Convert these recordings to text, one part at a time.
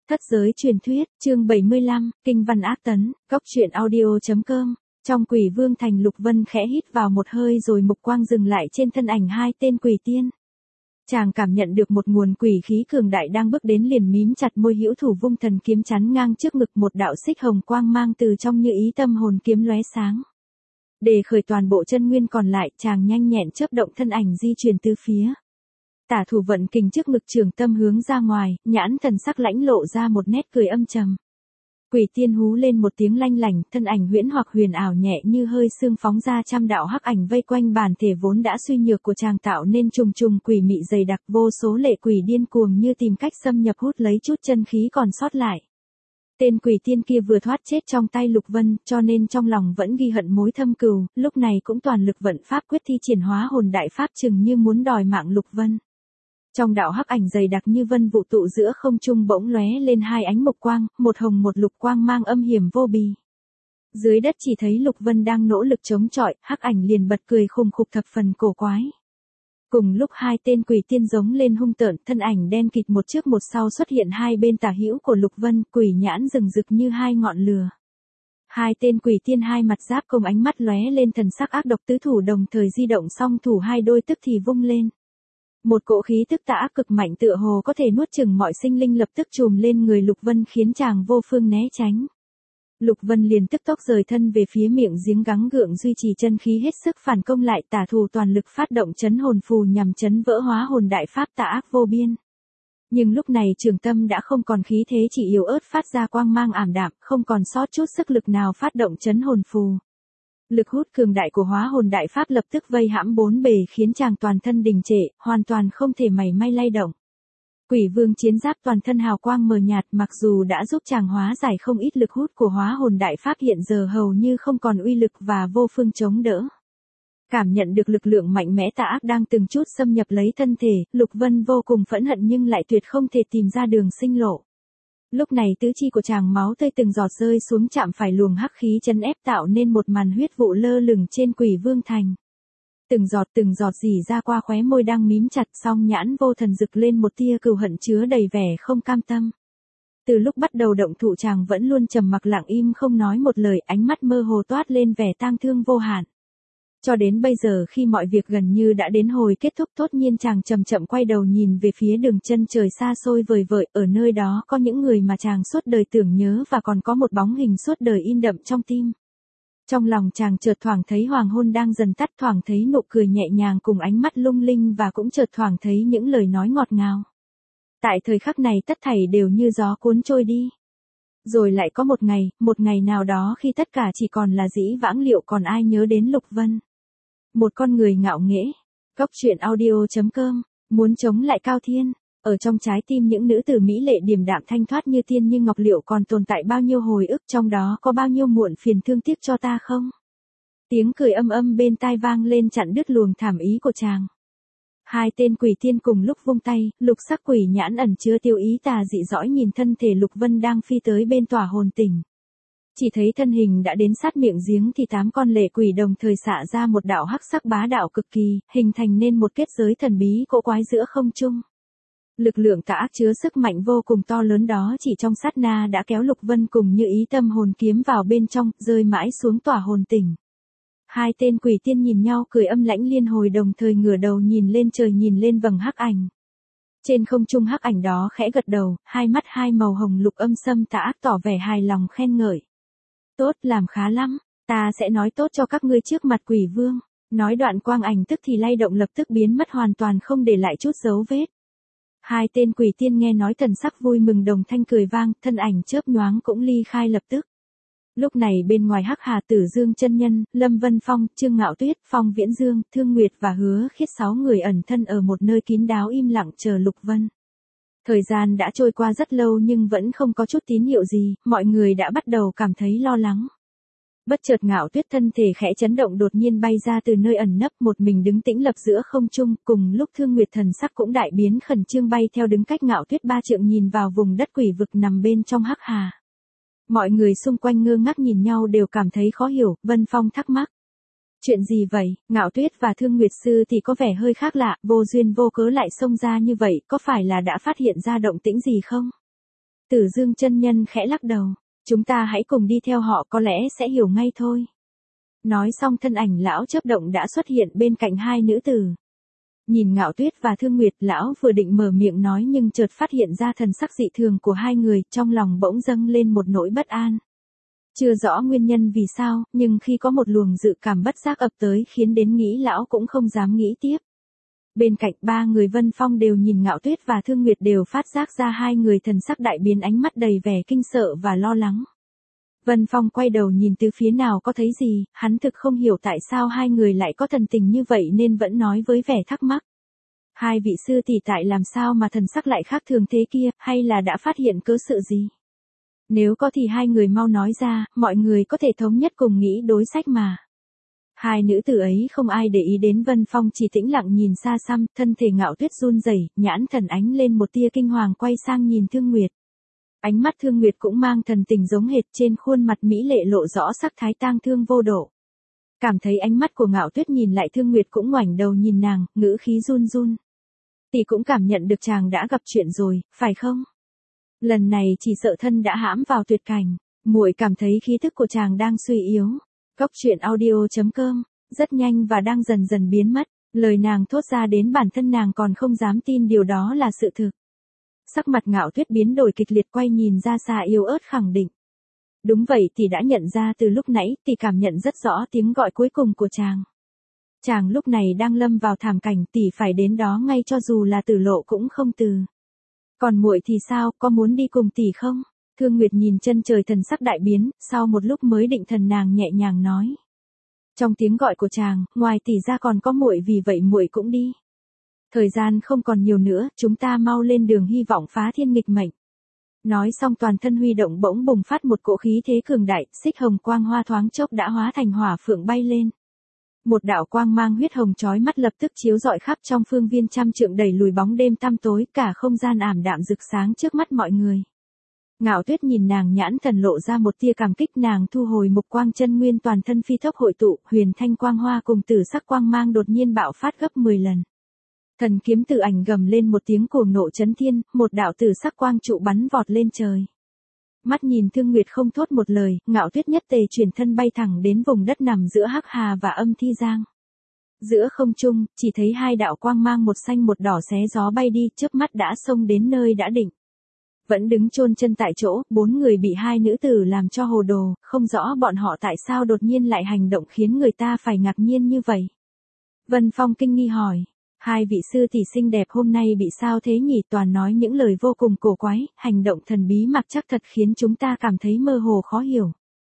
Thất giới truyền thuyết, chương 75, Kinh văn ác tấn, góc truyện audio.com. Trong Quỷ Vương thành, Lục Vân khẽ hít vào một hơi rồi mục quang dừng lại trên thân ảnh hai tên quỷ tiên. Chàng cảm nhận được một nguồn quỷ khí cường đại đang bước đến, liền mím chặt môi, hữu thủ vung thần kiếm chắn ngang trước ngực, một đạo xích hồng quang mang từ trong như ý tâm hồn kiếm lóe sáng. Để khởi toàn bộ chân nguyên còn lại, chàng nhanh nhẹn chớp động thân ảnh di chuyển tứ phía. Tả thủ vận kình trước ngực, trường tâm hướng ra ngoài, nhãn thần sắc lãnh lộ ra một nét cười âm trầm. Quỷ tiên hú lên một tiếng lanh lảnh, thân ảnh huyễn hoặc huyền ảo nhẹ như hơi sương phóng ra, trăm đạo hắc ảnh vây quanh bản thể vốn đã suy nhược của chàng, tạo nên trùng trùng quỷ mị dày đặc, vô số lệ quỷ điên cuồng như tìm cách xâm nhập hút lấy chút chân khí còn sót lại. Tên quỷ tiên kia vừa thoát chết trong tay Lục Vân, cho nên trong lòng vẫn ghi hận mối thâm cừu, lúc này cũng toàn lực vận pháp quyết thi triển hóa hồn đại pháp, chừng như muốn đòi mạng Lục Vân. Trong đạo hắc ảnh dày đặc như vân vụ tụ giữa không trung bỗng lóe lên hai ánh mộc quang, một hồng một lục, quang mang âm hiểm vô bì. Dưới đất chỉ thấy Lục Vân đang nỗ lực chống chọi, hắc ảnh liền bật cười khùng khục thập phần cổ quái. Cùng lúc hai tên quỷ tiên giống lên hung tợn, thân ảnh đen kịt một trước một sau xuất hiện hai bên tả hữu của Lục Vân, quỷ nhãn rừng rực như hai ngọn lửa. Hai tên quỷ tiên hai mặt giáp công, ánh mắt lóe lên thần sắc ác độc, tứ thủ đồng thời di động, song thủ hai đôi tức thì vung lên. Một cỗ khí tức tà ác cực mạnh tựa hồ có thể nuốt chửng mọi sinh linh lập tức trùm lên người Lục Vân, khiến chàng vô phương né tránh. Lục Vân liền tức tốc rời thân về phía miệng giếng, gắng gượng duy trì chân khí hết sức phản công lại, tả thủ toàn lực phát động chấn hồn phù nhằm chấn vỡ hóa hồn đại pháp tà ác vô biên. Nhưng lúc này trường tâm đã không còn khí thế, chỉ yếu ớt phát ra quang mang ảm đạm, không còn sót chút sức lực nào phát động chấn hồn phù. Lực hút cường đại của hóa hồn đại pháp lập tức vây hãm bốn bề, khiến chàng toàn thân đình trệ, hoàn toàn không thể mảy may lay động. Quỷ Vương chiến giáp toàn thân hào quang mờ nhạt, mặc dù đã giúp chàng hóa giải không ít lực hút của hóa hồn đại pháp, hiện giờ hầu như không còn uy lực và vô phương chống đỡ. Cảm nhận được lực lượng mạnh mẽ tà ác đang từng chút xâm nhập lấy thân thể, Lục Vân vô cùng phẫn hận nhưng lại tuyệt không thể tìm ra đường sinh lộ. Lúc này tứ chi của chàng máu tươi từng giọt rơi xuống, chạm phải luồng hắc khí chấn ép, tạo nên một màn huyết vụ lơ lửng trên Quỷ Vương thành. Từng giọt rỉ ra qua khóe môi đang mím chặt, song nhãn vô thần rực lên một tia cừu hận chứa đầy vẻ không cam tâm. Từ lúc bắt đầu động thủ, chàng vẫn luôn trầm mặc lặng im không nói một lời, ánh mắt mơ hồ toát lên vẻ tang thương vô hạn. Cho đến bây giờ, khi mọi việc gần như đã đến hồi kết thúc, thốt nhiên chàng chậm chậm quay đầu nhìn về phía đường chân trời xa xôi vời vợi, ở nơi đó có những người mà chàng suốt đời tưởng nhớ, và còn có một bóng hình suốt đời in đậm trong tim. Trong lòng chàng chợt thoảng thấy hoàng hôn đang dần tắt, thoảng thấy nụ cười nhẹ nhàng cùng ánh mắt lung linh, và cũng chợt thoảng thấy những lời nói ngọt ngào. Tại thời khắc này tất thảy đều như gió cuốn trôi đi. Rồi lại có một ngày nào đó khi tất cả chỉ còn là dĩ vãng, liệu còn ai nhớ đến Lục Vân? Một con người ngạo nghễ. Góc truyện audio.com. Muốn chống lại Cao Thiên. Ở trong trái tim những nữ tử mỹ lệ điềm đạm thanh thoát như tiên như ngọc, liệu còn tồn tại bao nhiêu hồi ức, trong đó có bao nhiêu muộn phiền thương tiếc cho ta không? Tiếng cười âm âm bên tai vang lên, chặn đứt luồng thảm ý của chàng. Hai tên quỷ tiên cùng lúc vung tay, lục sắc quỷ nhãn ẩn chứa tiêu ý tà dị dõi nhìn thân thể Lục Vân đang phi tới bên tỏa hồn tỉnh. Chỉ thấy thân hình đã đến sát miệng giếng thì 8 con lệ quỷ đồng thời xạ ra một đạo hắc sắc bá đạo cực kỳ, hình thành nên một kết giới thần bí cỗ quái giữa không trung. Lực lượng tà ác chứa sức mạnh vô cùng to lớn đó chỉ trong sát na đã kéo Lục Vân cùng như ý tâm hồn kiếm vào bên trong, rơi mãi xuống tỏa hồn tỉnh. Hai tên quỷ tiên nhìn nhau cười âm lãnh liên hồi, đồng thời ngửa đầu nhìn lên trời, nhìn lên vầng hắc ảnh. Trên không trung hắc ảnh đó khẽ gật đầu, hai mắt hai màu hồng lục âm sâm tà ác tỏ vẻ hài lòng khen ngợi. Tốt, làm khá lắm, ta sẽ nói tốt cho các ngươi trước mặt Quỷ Vương. Nói đoạn quang ảnh tức thì lay động, lập tức biến mất hoàn toàn, không để lại chút dấu vết. Hai tên quỷ tiên nghe nói thần sắc vui mừng, đồng thanh cười vang, thân ảnh chớp nhoáng cũng ly khai lập tức. Lúc này bên ngoài Hắc Hà Tử Dương chân nhân, Lâm Vân Phong, Trương Ngạo Tuyết, Phong Viễn Dương, Thương Nguyệt và Hứa Khiết 6 người ẩn thân ở một nơi kín đáo im lặng chờ Lục Vân. Thời gian đã trôi qua rất lâu nhưng vẫn không có chút tín hiệu gì, mọi người đã bắt đầu cảm thấy lo lắng. Bất chợt Ngạo Tuyết thân thể khẽ chấn động, đột nhiên bay ra từ nơi ẩn nấp, một mình đứng tĩnh lập giữa không trung, cùng lúc Thương Nguyệt thần sắc cũng đại biến, khẩn trương bay theo đứng cách Ngạo Tuyết 3 trượng nhìn vào vùng đất quỷ vực nằm bên trong Hắc Hà. Mọi người xung quanh ngơ ngác nhìn nhau, đều cảm thấy khó hiểu. Vân Phong thắc mắc. Chuyện gì vậy? Ngạo Tuyết và Thương Nguyệt sư thì có vẻ hơi khác lạ, vô duyên vô cớ lại xông ra như vậy, có phải là đã phát hiện ra động tĩnh gì không? Tử Dương chân nhân khẽ lắc đầu, chúng ta hãy cùng đi theo họ có lẽ sẽ hiểu ngay thôi. Nói xong thân ảnh lão chớp động đã xuất hiện bên cạnh hai nữ tử. Nhìn Ngạo Tuyết và Thương Nguyệt, lão vừa định mở miệng nói nhưng chợt phát hiện ra thần sắc dị thường của hai người, trong lòng bỗng dâng lên một nỗi bất an. Chưa rõ nguyên nhân vì sao, nhưng khi có một luồng dự cảm bất giác ập tới khiến đến nghĩ lão cũng không dám nghĩ tiếp. Bên cạnh ba người Vân Phong đều nhìn Ngạo Tuyết và Thương Nguyệt đều phát giác ra hai người thần sắc đại biến, ánh mắt đầy vẻ kinh sợ và lo lắng. Vân Phong quay đầu nhìn từ phía nào có thấy gì, hắn thực không hiểu tại sao hai người lại có thần tình như vậy nên vẫn nói với vẻ thắc mắc. Hai vị sư tỷ tại làm sao mà thần sắc lại khác thường thế kia, hay là đã phát hiện cớ sự gì? Nếu có thì hai người mau nói ra, mọi người có thể thống nhất cùng nghĩ đối sách mà. Hai nữ tử ấy không ai để ý đến Vân Phong, chỉ tĩnh lặng nhìn xa xăm, thân thể Ngạo Tuyết run rẩy, nhãn thần ánh lên một tia kinh hoàng, quay sang nhìn Thương Nguyệt. Ánh mắt Thương Nguyệt cũng mang thần tình giống hệt, trên khuôn mặt mỹ lệ lộ rõ sắc thái tang thương vô độ. Cảm thấy ánh mắt của Ngạo Tuyết nhìn lại, Thương Nguyệt cũng ngoảnh đầu nhìn nàng, ngữ khí run run. Tỷ cũng cảm nhận được chàng đã gặp chuyện rồi, phải không? Lần này chỉ sợ thân đã hãm vào tuyệt cảnh, muội cảm thấy khí thức của chàng đang suy yếu. Góc truyện audio.com, rất nhanh và đang dần dần biến mất, lời nàng thốt ra đến bản thân nàng còn không dám tin điều đó là sự thực. Sắc mặt Ngạo Tuyết biến đổi kịch liệt, quay nhìn ra xa yếu ớt khẳng định. Đúng vậy, tỷ đã nhận ra từ lúc nãy, tỷ cảm nhận rất rõ tiếng gọi cuối cùng của chàng. Chàng lúc này đang lâm vào thảm cảnh, tỷ phải đến đó ngay cho dù là tử lộ cũng không từ. Còn muội thì sao, có muốn đi cùng tỷ không? Thương Nguyệt nhìn chân trời, thần sắc đại biến, sau một lúc mới định thần nàng nhẹ nhàng nói. Trong tiếng gọi của chàng, ngoài tỷ ra còn có muội, vì vậy muội cũng đi. Thời gian không còn nhiều nữa, chúng ta mau lên đường, hy vọng phá thiên nghịch mệnh. Nói xong toàn thân huy động, bỗng bùng phát một cỗ khí thế cường đại, xích hồng quang hoa thoáng chốc đã hóa thành hỏa phượng bay lên. Một đạo quang mang huyết hồng chói mắt lập tức chiếu rọi khắp trong phương viên trăm trượng, đẩy lùi bóng đêm tăm tối, cả không gian ảm đạm rực sáng trước mắt mọi người. Ngạo Tuyết nhìn nàng, nhãn thần lộ ra một tia cảm kích, nàng thu hồi mục quang, chân nguyên toàn thân phi tốc hội tụ, huyền thanh quang hoa cùng tử sắc quang mang đột nhiên bạo phát gấp 10 lần. Thần kiếm tử ảnh gầm lên một tiếng cuồng nộ chấn thiên, một đạo tử sắc quang trụ bắn vọt lên trời. Mắt nhìn Thương Nguyệt không thốt một lời, Ngạo Tuyết nhất tề chuyển thân bay thẳng đến vùng đất nằm giữa Hắc Hà và Âm Thi Giang. Giữa không trung, chỉ thấy hai đạo quang mang một xanh một đỏ xé gió bay đi, chớp mắt đã xông đến nơi đã định. Vẫn đứng chôn chân tại chỗ, bốn người bị hai nữ tử làm cho hồ đồ, không rõ bọn họ tại sao đột nhiên lại hành động khiến người ta phải ngạc nhiên như vậy. Vân Phong kinh nghi hỏi, hai vị sư tỷ xinh đẹp hôm nay bị sao thế nhỉ, toàn nói những lời vô cùng cổ quái, hành động thần bí mặc chắc thật khiến chúng ta cảm thấy mơ hồ khó hiểu.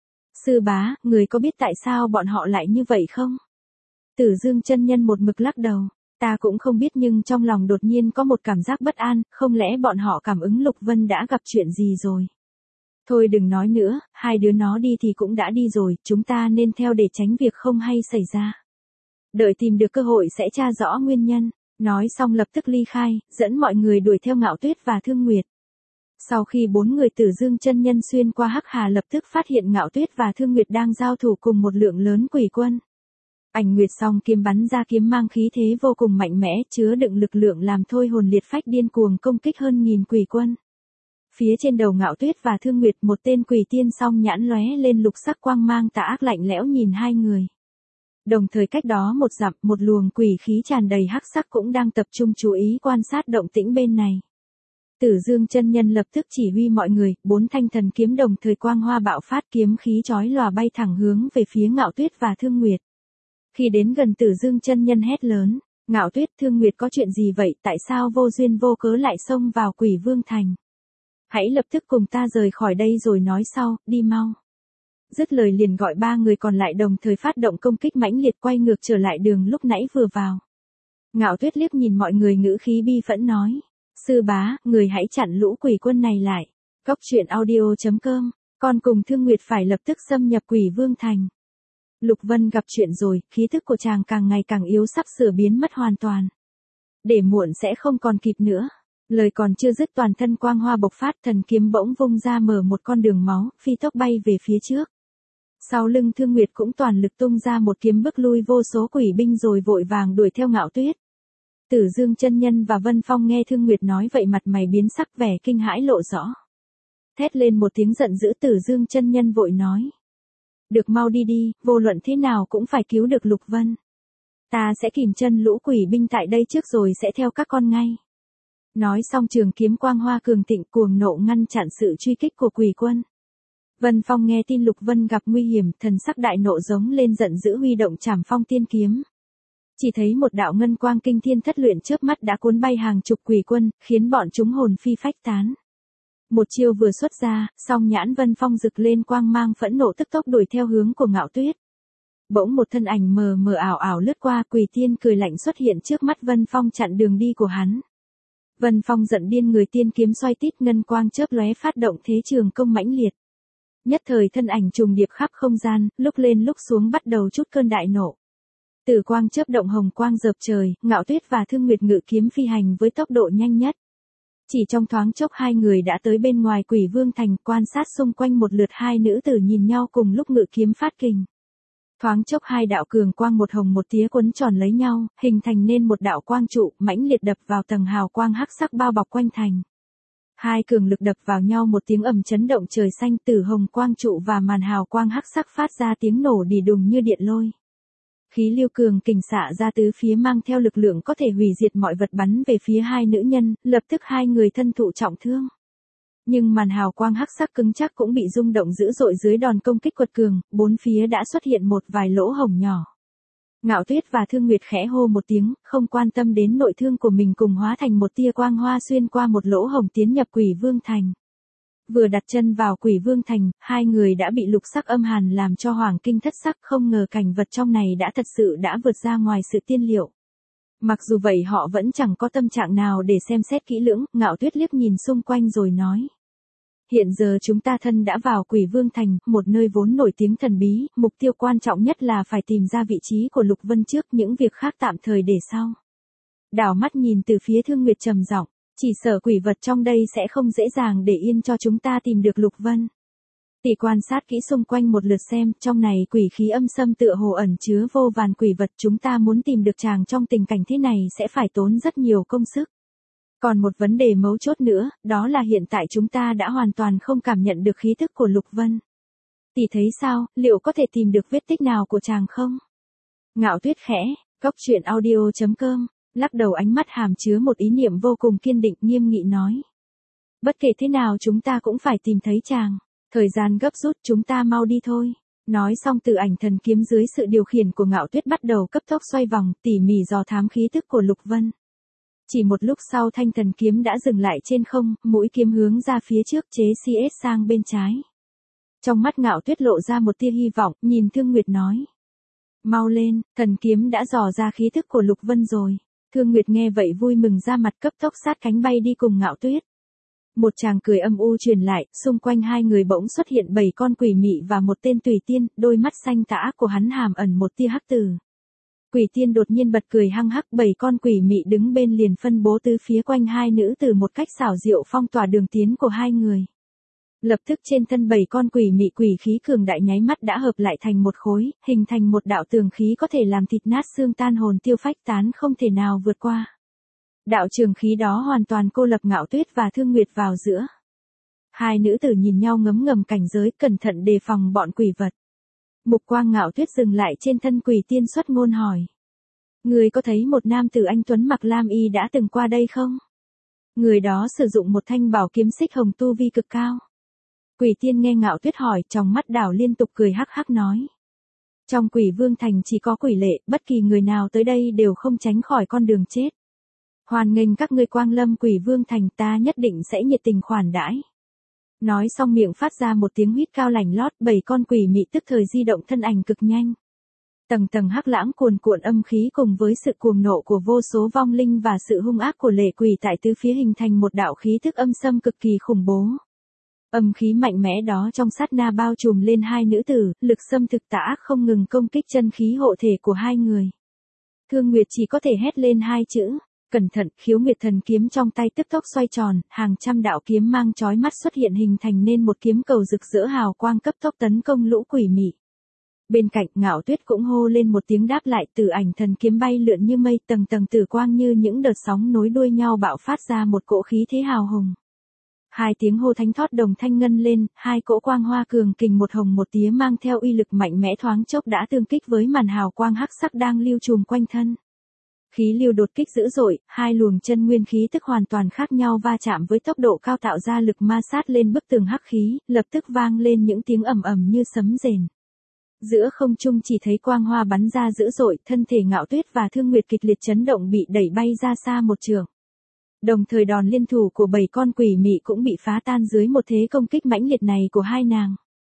Sư bá, người có biết tại sao bọn họ lại như vậy không? Tử Dương chân nhân một mực lắc đầu. Ta cũng không biết, nhưng trong lòng đột nhiên có một cảm giác bất an, không lẽ bọn họ cảm ứng Lục Vân đã gặp chuyện gì rồi? Thôi đừng nói nữa, hai đứa nó đi thì cũng đã đi rồi, chúng ta nên theo để tránh việc không hay xảy ra. Đợi tìm được cơ hội sẽ tra rõ nguyên nhân. Nói xong lập tức ly khai, dẫn mọi người đuổi theo Ngạo Tuyết và Thương Nguyệt. Sau khi bốn người Tử Dương chân nhân xuyên qua Hắc Hà, lập tức phát hiện Ngạo Tuyết và Thương Nguyệt đang giao thủ cùng một lượng lớn quỷ quân. Ảnh Nguyệt song kiếm bắn ra, kiếm mang khí thế vô cùng mạnh mẽ, chứa đựng lực lượng làm thôi hồn liệt phách, điên cuồng công kích hơn nghìn quỷ quân. Phía trên đầu Ngạo Tuyết và Thương Nguyệt, một tên quỷ tiên song nhãn lóe lên lục sắc quang mang tà ác lạnh lẽo nhìn hai người. Đồng thời cách đó một dặm, một luồng quỷ khí tràn đầy hắc sắc cũng đang tập trung chú ý quan sát động tĩnh bên này. Tử Dương chân nhân lập tức chỉ huy mọi người, bốn thanh thần kiếm đồng thời quang hoa bạo phát, kiếm khí chói lòa bay thẳng hướng về phía Ngạo Tuyết và Thương Nguyệt. Khi đến gần, Tử Dương chân nhân hét lớn, Ngạo Tuyết, Thương Nguyệt, có chuyện gì vậy, tại sao vô duyên vô cớ lại xông vào Quỷ Vương thành? Hãy lập tức cùng ta rời khỏi đây rồi nói sau, đi mau. Dứt lời liền gọi ba người còn lại đồng thời phát động công kích mãnh liệt, quay ngược trở lại đường lúc nãy vừa vào. Ngạo Tuyết liếc nhìn mọi người, ngữ khí bi phẫn nói, sư bá, người hãy chặn lũ quỷ quân này lại. Góc truyện audio.com, con cùng Thương Nguyệt phải lập tức xâm nhập Quỷ Vương thành. Lục Vân gặp chuyện rồi, khí thức của chàng càng ngày càng yếu, sắp sửa biến mất hoàn toàn. Để muộn sẽ không còn kịp nữa. Lời còn chưa dứt, toàn thân quang hoa bộc phát, thần kiếm bỗng vung ra mở một con đường máu, phi tốc bay về phía trước. Sau lưng Thương Nguyệt cũng toàn lực tung ra một kiếm bức lui vô số quỷ binh rồi vội vàng đuổi theo Ngạo Tuyết. Tử Dương chân nhân và Vân Phong nghe Thương Nguyệt nói vậy mặt mày biến sắc, vẻ kinh hãi lộ rõ. Thét lên một tiếng giận dữ, Tử Dương chân nhân vội nói. Được, mau đi đi, vô luận thế nào cũng phải cứu được Lục Vân. Ta sẽ kìm chân lũ quỷ binh tại đây trước rồi sẽ theo các con ngay. Nói xong trường kiếm quang hoa cường thịnh cuồng nộ ngăn chặn sự truy kích của quỷ quân. Vân Phong nghe tin Lục Vân gặp nguy hiểm, thần sắc đại nộ giống lên giận dữ huy động Trảm Phong tiên kiếm. Chỉ thấy một đạo ngân quang kinh thiên thất luyện chớp mắt đã cuốn bay hàng chục quỷ quân, khiến bọn chúng hồn phi phách tán. Một chiêu vừa xuất ra, song nhãn Vân Phong rực lên quang mang phẫn nộ tức tốc đuổi theo hướng của Ngạo Tuyết. Bỗng một thân ảnh mờ mờ ảo ảo lướt qua, Quỷ Tiên cười lạnh xuất hiện trước mắt Vân Phong chặn đường đi của hắn. Vân Phong giận điên, người tiên kiếm xoay tít, ngân quang chớp lóe phát động thế trường công mãnh liệt. Nhất thời thân ảnh trùng điệp khắp không gian, lúc lên lúc xuống bắt đầu chút cơn đại nộ. Tử quang chớp động, hồng quang dợp trời, Ngạo Tuyết và Thương Nguyệt ngự kiếm phi hành với tốc độ nhanh nhất. Chỉ trong thoáng chốc hai người đã tới bên ngoài Quỷ Vương thành, quan sát xung quanh một lượt, hai nữ tử nhìn nhau cùng lúc ngự kiếm phát kình. Thoáng chốc hai đạo cường quang một hồng một tía quấn tròn lấy nhau, hình thành nên một đạo quang trụ mãnh liệt đập vào tầng hào quang hắc sắc bao bọc quanh thành. Hai cường lực đập vào nhau, một tiếng ầm chấn động trời xanh, từ hồng quang trụ và màn hào quang hắc sắc phát ra tiếng nổ đì đùng như điện lôi. Khí lưu cường kình xạ ra tứ phía mang theo lực lượng có thể hủy diệt mọi vật bắn về phía hai nữ nhân, lập tức hai người thân thụ trọng thương. Nhưng màn hào quang hắc sắc cứng chắc cũng bị rung động dữ dội dưới đòn công kích quật cường, bốn phía đã xuất hiện một vài lỗ hổng nhỏ. Ngạo Tuyết và Thương Nguyệt khẽ hô một tiếng, không quan tâm đến nội thương của mình, cùng hóa thành một tia quang hoa xuyên qua một lỗ hổng tiến nhập Quỷ Vương thành. Vừa đặt chân vào Quỷ Vương thành, hai người đã bị lục sắc âm hàn làm cho hoàng kinh thất sắc, không ngờ cảnh vật trong này đã thật sự đã vượt ra ngoài sự tiên liệu. Mặc dù vậy họ vẫn chẳng có tâm trạng nào để xem xét kỹ lưỡng, Ngạo Tuyết liếc nhìn xung quanh rồi nói. Hiện giờ chúng ta thân đã vào Quỷ Vương thành, một nơi vốn nổi tiếng thần bí, mục tiêu quan trọng nhất là phải tìm ra vị trí của Lục Vân trước, những việc khác tạm thời để sau. Đảo mắt nhìn từ phía Thương Nguyệt trầm giọng, chỉ sợ quỷ vật trong đây sẽ không dễ dàng để yên cho chúng ta tìm được Lục Vân. Tỷ quan sát kỹ xung quanh một lượt xem, trong này quỷ khí âm xâm tựa hồ ẩn chứa vô vàn quỷ vật, chúng ta muốn tìm được chàng trong tình cảnh thế này sẽ phải tốn rất nhiều công sức. Còn một vấn đề mấu chốt nữa, đó là hiện tại chúng ta đã hoàn toàn không cảm nhận được khí thức của Lục Vân. Tỷ thấy sao, liệu có thể tìm được vết tích nào của chàng không? Ngạo Tuyết khẽ, coctruyện.audio.com, lắc đầu, ánh mắt hàm chứa một ý niệm vô cùng kiên định, nghiêm nghị nói. Bất kể thế nào chúng ta cũng phải tìm thấy chàng, thời gian gấp rút, chúng ta mau đi thôi. Nói xong Tử Ảnh thần kiếm dưới sự điều khiển của Ngạo Tuyết bắt đầu cấp tốc xoay vòng, tỉ mỉ dò thám khí thức của Lục Vân. Chỉ một lúc sau thanh thần kiếm đã dừng lại trên không, mũi kiếm hướng ra phía trước, chế CS sang bên trái. Trong mắt Ngạo Tuyết lộ ra một tia hy vọng, nhìn Thương Nguyệt nói. Mau lên, thần kiếm đã dò ra khí thức của Lục Vân rồi. Thương Nguyệt nghe vậy vui mừng ra mặt, cấp tốc sát cánh bay đi cùng Ngạo Tuyết. Một tràng cười âm u truyền lại, xung quanh hai người bỗng xuất hiện 7 con quỷ mị và một tên tùy tiên, đôi mắt xanh tà ác của hắn hàm ẩn một tia hắc tử. Quỷ tiên đột nhiên bật cười hăng hắc, 7 con quỷ mị đứng bên liền phân bố tứ phía quanh hai nữ tử một cách xảo diệu, phong tỏa đường tiến của hai người. Lập tức trên thân 7 con quỷ mị quỷ khí cường đại nháy mắt đã hợp lại thành một khối, hình thành một đạo tường khí có thể làm thịt nát xương tan hồn tiêu phách tán, không thể nào vượt qua. Đạo trường khí đó hoàn toàn cô lập Ngạo Tuyết và Thương Nguyệt vào giữa. Hai nữ tử nhìn nhau ngấm ngầm cảnh giới, cẩn thận đề phòng bọn quỷ vật. Mục quang Ngạo Tuyết dừng lại trên thân quỷ tiên, xuất ngôn hỏi. Người có thấy một nam tử anh tuấn mặc lam y đã từng qua đây không? Người đó sử dụng một thanh bảo kiếm xích hồng, tu vi cực cao. Quỷ tiên nghe Ngạo Tuyết hỏi, trong mắt đảo liên tục cười hắc hắc nói. Trong Quỷ Vương thành chỉ có quỷ lệ, bất kỳ người nào tới đây đều không tránh khỏi con đường chết. Hoan nghênh các ngươi quang lâm Quỷ Vương thành, ta nhất định sẽ nhiệt tình khoản đãi. Nói xong miệng phát ra một tiếng huýt cao lành lót, 7 con quỷ mị tức thời di động thân ảnh cực nhanh. Tầng tầng hắc lãng cuồn cuộn âm khí cùng với sự cuồng nộ của vô số vong linh và sự hung ác của lệ quỷ tại tứ phía hình thành một đạo khí thức âm xâm cực kỳ khủng bố. Âm khí mạnh mẽ đó trong sát na bao trùm lên hai nữ tử, lực xâm thực tà ác không ngừng công kích chân khí hộ thể của hai người. Thương Nguyệt chỉ có thể hét lên hai chữ. Cẩn thận, Khiếu Nguyệt thần kiếm trong tay tức tốc xoay tròn, hàng trăm đạo kiếm mang chói mắt xuất hiện hình thành nên một kiếm cầu rực rỡ hào quang cấp tốc tấn công lũ quỷ mị. Bên cạnh Ngạo Tuyết cũng hô lên một tiếng đáp lại, Tử Ảnh thần kiếm bay lượn như mây, tầng tầng tử quang như những đợt sóng nối đuôi nhau bạo phát ra một cỗ khí thế hào hùng. Hai tiếng hô thánh thót đồng thanh ngân lên, hai cỗ quang hoa cường kình một hồng một tía mang theo uy lực mạnh mẽ thoáng chốc đã tương kích với màn hào quang hắc sắc đang lưu trùm quanh thân. Khí lưu đột kích dữ dội, hai luồng chân nguyên khí tức hoàn toàn khác nhau va chạm với tốc độ cao tạo ra lực ma sát lên bức tường hắc khí, lập tức vang lên những tiếng ầm ầm như sấm rền. Giữa không trung chỉ thấy quang hoa bắn ra dữ dội, thân thể Ngạo Tuyết và Thương Nguyệt kịch liệt chấn động bị đẩy bay ra xa một trượng. Đồng thời đòn liên thủ của 7 con quỷ mị cũng bị phá tan dưới một thế công kích mãnh liệt này của hai nàng.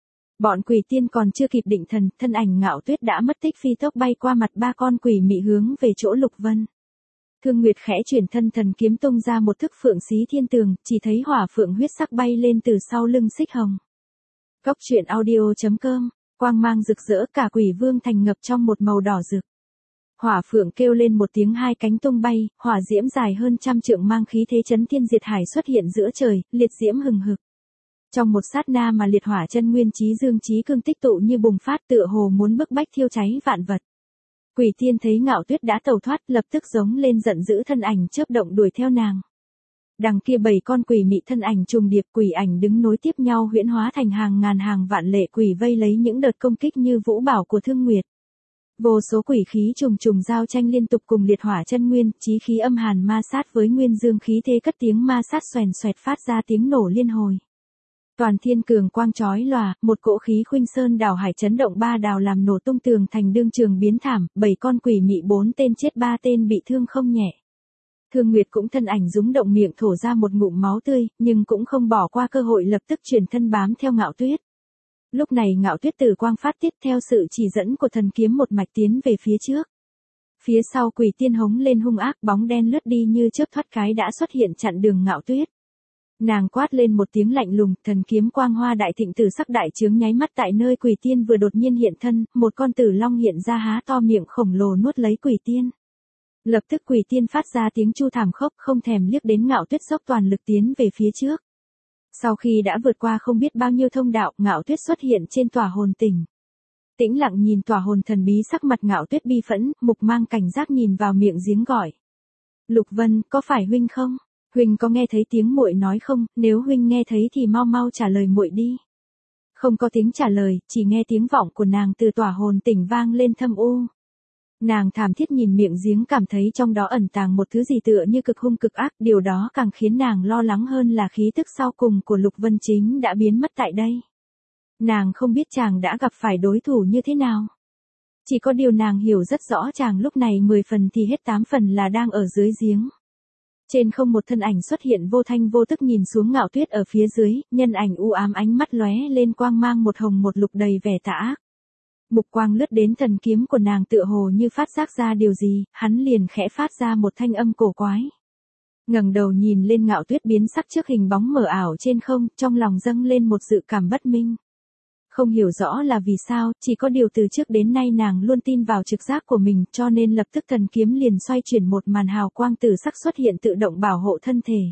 Bọn quỷ tiên còn chưa kịp định thần, thân ảnh Ngạo Tuyết đã mất tích phi tốc bay qua mặt 3 con quỷ mị hướng về chỗ Lục Vân. Thương Nguyệt khẽ chuyển thân thần kiếm tung ra một thức phượng xí thiên tường, chỉ thấy hỏa phượng huyết sắc bay lên từ sau lưng Xích Hồng. Cốc truyện audio.com, quang mang rực rỡ, cả Quỷ Vương thành ngập trong một màu đỏ rực. Hỏa phượng kêu lên một tiếng, hai cánh tung bay, hỏa diễm dài hơn 100 trượng mang khí thế chấn thiên diệt hải xuất hiện giữa trời, liệt diễm hừng hực. Trong một sát na mà liệt hỏa chân nguyên chí dương chí cương tích tụ như bùng phát, tựa hồ muốn bức bách thiêu cháy vạn vật. Quỷ tiên thấy Ngạo Tuyết đã tẩu thoát, lập tức giống lên giận dữ, thân ảnh chớp động đuổi theo nàng. Đằng kia 7 con quỷ mị thân ảnh trùng điệp, quỷ ảnh đứng nối tiếp nhau huyễn hóa thành hàng ngàn hàng vạn lệ quỷ vây lấy những đợt công kích như vũ bảo của Thương Nguyệt. Vô số quỷ khí trùng trùng giao tranh liên tục cùng liệt hỏa chân nguyên, chí khí âm hàn ma sát với nguyên dương khí thế, cất tiếng ma sát xoèn xoẹt phát ra tiếng nổ liên hồi. Toàn thiên cường quang chói lòa, một cỗ khí khuynh sơn đảo hải chấn động, ba đào làm nổ tung tường thành, đương trường biến thảm, 7 con quỷ mị 4 tên chết, 3 tên bị thương không nhẹ. Thương Nguyệt cũng thân ảnh rúng động, miệng thổ ra một ngụm máu tươi, nhưng cũng không bỏ qua cơ hội, lập tức chuyển thân bám theo Ngạo Tuyết. Lúc này Ngạo Tuyết tử quang phát tiết, theo sự chỉ dẫn của thần kiếm một mạch tiến về phía trước. Phía sau quỷ tiên hống lên hung ác, bóng đen lướt đi như chớp thoát cái đã xuất hiện chặn đường Ngạo Tuyết. Nàng quát lên một tiếng lạnh lùng, thần kiếm quang hoa đại thịnh, tử sắc đại chướng nháy mắt tại nơi quỷ tiên vừa đột nhiên hiện thân, một con tử long hiện ra há to miệng khổng lồ nuốt lấy quỷ tiên. Lập tức quỷ tiên phát ra tiếng chu thảm khốc, không thèm liếc đến Ngạo Tuyết, dốc toàn lực tiến về phía trước. Sau khi đã vượt qua không biết bao nhiêu thông đạo, Ngạo Tuyết xuất hiện trên tòa hồn tỉnh. Tĩnh lặng nhìn tòa hồn thần bí, sắc mặt Ngạo Tuyết bi phẫn, mục mang cảnh giác nhìn vào miệng giếng gọi. Lục Vân, có phải huynh không? Huynh có nghe thấy tiếng muội nói không? Nếu huynh nghe thấy thì mau mau trả lời muội đi. Không có tiếng trả lời, chỉ nghe tiếng vọng của nàng từ tòa hồn tỉnh vang lên thâm u. Nàng thảm thiết nhìn miệng giếng, cảm thấy trong đó ẩn tàng một thứ gì tựa như cực hung cực ác, điều đó càng khiến nàng lo lắng hơn là khí tức sau cùng của Lục Vân chính đã biến mất tại đây. Nàng không biết chàng đã gặp phải đối thủ như thế nào. Chỉ có điều nàng hiểu rất rõ chàng lúc này 10 phần thì hết 8 phần là đang ở dưới giếng. Trên không một thân ảnh xuất hiện vô thanh vô tức nhìn xuống Ngạo Tuyết ở phía dưới, nhân ảnh u ám, ánh mắt lóe lên quang mang một hồng một lục đầy vẻ tà ác. Mục quang lướt đến thần kiếm của nàng, tựa hồ như phát giác ra điều gì, hắn liền khẽ phát ra một thanh âm cổ quái. Ngẩng đầu nhìn lên Ngạo Tuyết biến sắc trước hình bóng mờ ảo trên không, trong lòng dâng lên một dự cảm bất minh. Không hiểu rõ là vì sao, chỉ có điều từ trước đến nay nàng luôn tin vào trực giác của mình, cho nên lập tức thần kiếm liền xoay chuyển, một màn hào quang tử sắc xuất hiện tự động bảo hộ thân thể.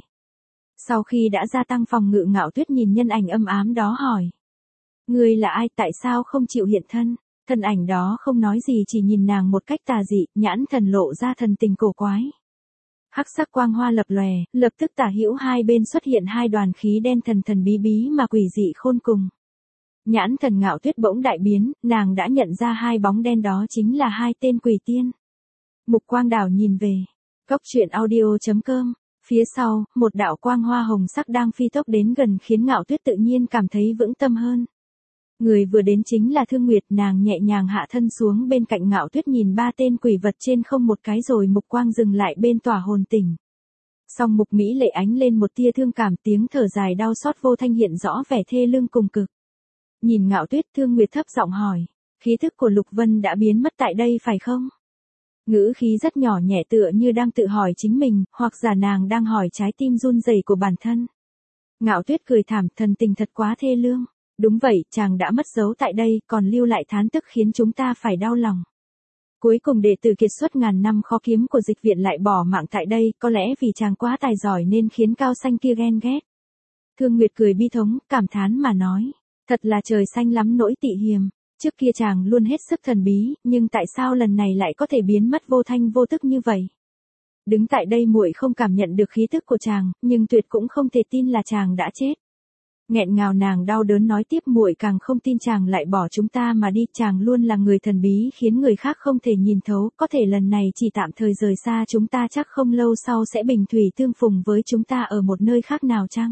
Sau khi đã gia tăng phòng ngự, Ngạo Tuyết nhìn nhân ảnh âm ám đó hỏi. Ngươi là ai, tại sao không chịu hiện thân? Thân ảnh đó không nói gì, chỉ nhìn nàng một cách tà dị, nhãn thần lộ ra thần tình cổ quái. Hắc sắc quang hoa lập lòe, lập tức tả hữu hai bên xuất hiện hai đoàn khí đen thần thần bí bí mà quỷ dị khôn cùng. Nhãn thần Ngạo Tuyết bỗng đại biến, nàng đã nhận ra hai bóng đen đó chính là hai tên quỷ tiên. Mục quang đảo nhìn về. Cốc truyện audio.com. Phía sau, một đạo quang hoa hồng sắc đang phi tốc đến gần, khiến Ngạo Tuyết tự nhiên cảm thấy vững tâm hơn. Người vừa đến chính là Thương Nguyệt, nàng nhẹ nhàng hạ thân xuống bên cạnh Ngạo Tuyết, nhìn ba tên quỷ vật trên không một cái rồi mục quang dừng lại bên tòa hồn tỉnh. Song mục mỹ lệ ánh lên một tia thương cảm, tiếng thở dài đau xót vô thanh hiện rõ vẻ thê lương cùng cực. Nhìn Ngạo Tuyết, Thương Nguyệt thấp giọng hỏi, khí thức của Lục Vân đã biến mất tại đây phải không? Ngữ khí rất nhỏ nhẹ, tựa như đang tự hỏi chính mình, hoặc giả nàng đang hỏi trái tim run rẩy của bản thân. Ngạo Tuyết cười thảm, thần tình thật quá thê lương. Đúng vậy, chàng đã mất dấu tại đây, còn lưu lại thán tức khiến chúng ta phải đau lòng. Cuối cùng đệ tử kiệt xuất ngàn năm khó kiếm của dịch viện lại bỏ mạng tại đây, có lẽ vì chàng quá tài giỏi nên khiến cao xanh kia ghen ghét. Thương Nguyệt cười bi thống, cảm thán mà nói, thật là trời xanh lắm nỗi tị hiềm. Trước kia chàng luôn hết sức thần bí, nhưng tại sao lần này lại có thể biến mất vô thanh vô tức như vậy? Đứng tại đây muội không cảm nhận được khí tức của chàng, nhưng tuyệt cũng không thể tin là chàng đã chết. Nghẹn ngào nàng đau đớn nói tiếp, muội càng không tin chàng lại bỏ chúng ta mà đi, chàng luôn là người thần bí khiến người khác không thể nhìn thấu, có thể lần này chỉ tạm thời rời xa chúng ta, chắc không lâu sau sẽ bình thủy tương phùng với chúng ta ở một nơi khác nào chăng?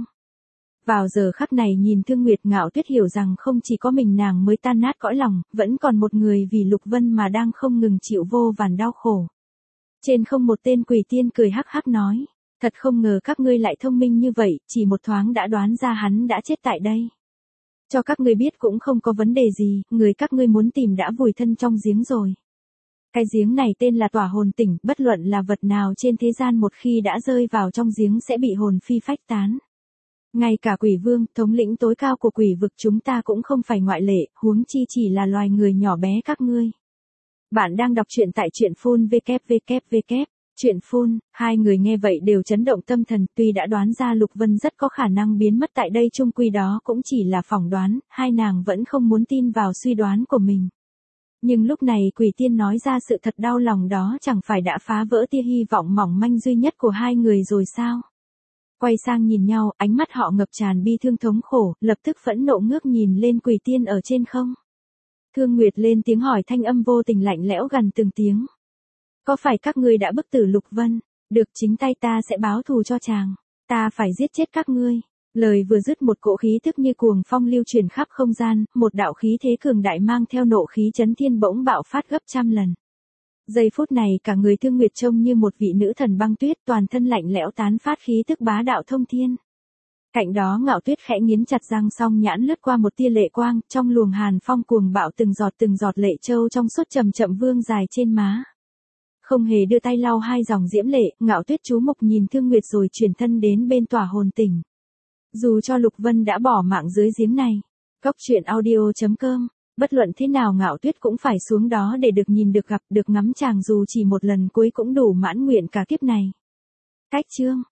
Vào giờ khắc này nhìn Thương Nguyệt, Ngạo Tuyết hiểu rằng không chỉ có mình nàng mới tan nát cõi lòng, vẫn còn một người vì Lục Vân mà đang không ngừng chịu vô vàn đau khổ. Trên không một tên quỷ tiên cười hắc hắc nói, thật không ngờ các ngươi lại thông minh như vậy, chỉ một thoáng đã đoán ra hắn đã chết tại đây. Cho các ngươi biết cũng không có vấn đề gì, người các ngươi muốn tìm đã vùi thân trong giếng rồi. Cái giếng này tên là Tỏa Hồn Tỉnh, bất luận là vật nào trên thế gian một khi đã rơi vào trong giếng sẽ bị hồn phi phách tán. Ngay cả quỷ vương, thống lĩnh tối cao của quỷ vực chúng ta cũng không phải ngoại lệ, huống chi chỉ là loài người nhỏ bé các ngươi. Bạn đang đọc truyện tại truyện phun www. Truyện phun, hai người nghe vậy đều chấn động tâm thần, tuy đã đoán ra Lục Vân rất có khả năng biến mất tại đây, chung quy đó cũng chỉ là phỏng đoán, hai nàng vẫn không muốn tin vào suy đoán của mình. Nhưng lúc này quỷ tiên nói ra sự thật đau lòng đó, chẳng phải đã phá vỡ tia hy vọng mỏng manh duy nhất của hai người rồi sao? Quay sang nhìn nhau, ánh mắt họ ngập tràn bi thương thống khổ, lập tức phẫn nộ ngước nhìn lên quỷ tiên ở trên không. Thương Nguyệt lên tiếng hỏi, thanh âm vô tình lạnh lẽo gần từng tiếng. Có phải các ngươi đã bức tử Lục Vân? Được, chính tay ta sẽ báo thù cho chàng. Ta phải giết chết các ngươi. Lời vừa dứt, một cỗ khí tức như cuồng phong lưu chuyển khắp không gian, một đạo khí thế cường đại mang theo nộ khí chấn thiên bỗng bạo phát gấp trăm lần. Giây phút này cả người Thương Nguyệt trông như một vị nữ thần băng tuyết, toàn thân lạnh lẽo tán phát khí tức bá đạo thông thiên. Cạnh đó Ngạo Tuyết khẽ nghiến chặt răng, song nhãn lướt qua một tia lệ quang, trong luồng hàn phong cuồng bạo từng giọt lệ châu trong suốt chậm chậm vương dài trên má. Không hề đưa tay lau hai dòng diễm lệ, Ngạo Tuyết chú mục nhìn Thương Nguyệt rồi chuyển thân đến bên Tỏa Hồn Tỉnh. Dù cho Lục Vân đã bỏ mạng dưới giếng này, Cốc Truyện Audio.com, bất luận thế nào Ngạo Tuyết cũng phải xuống đó để được nhìn, được gặp, được ngắm chàng, dù chỉ một lần cuối cũng đủ mãn nguyện cả kiếp này. Cách chương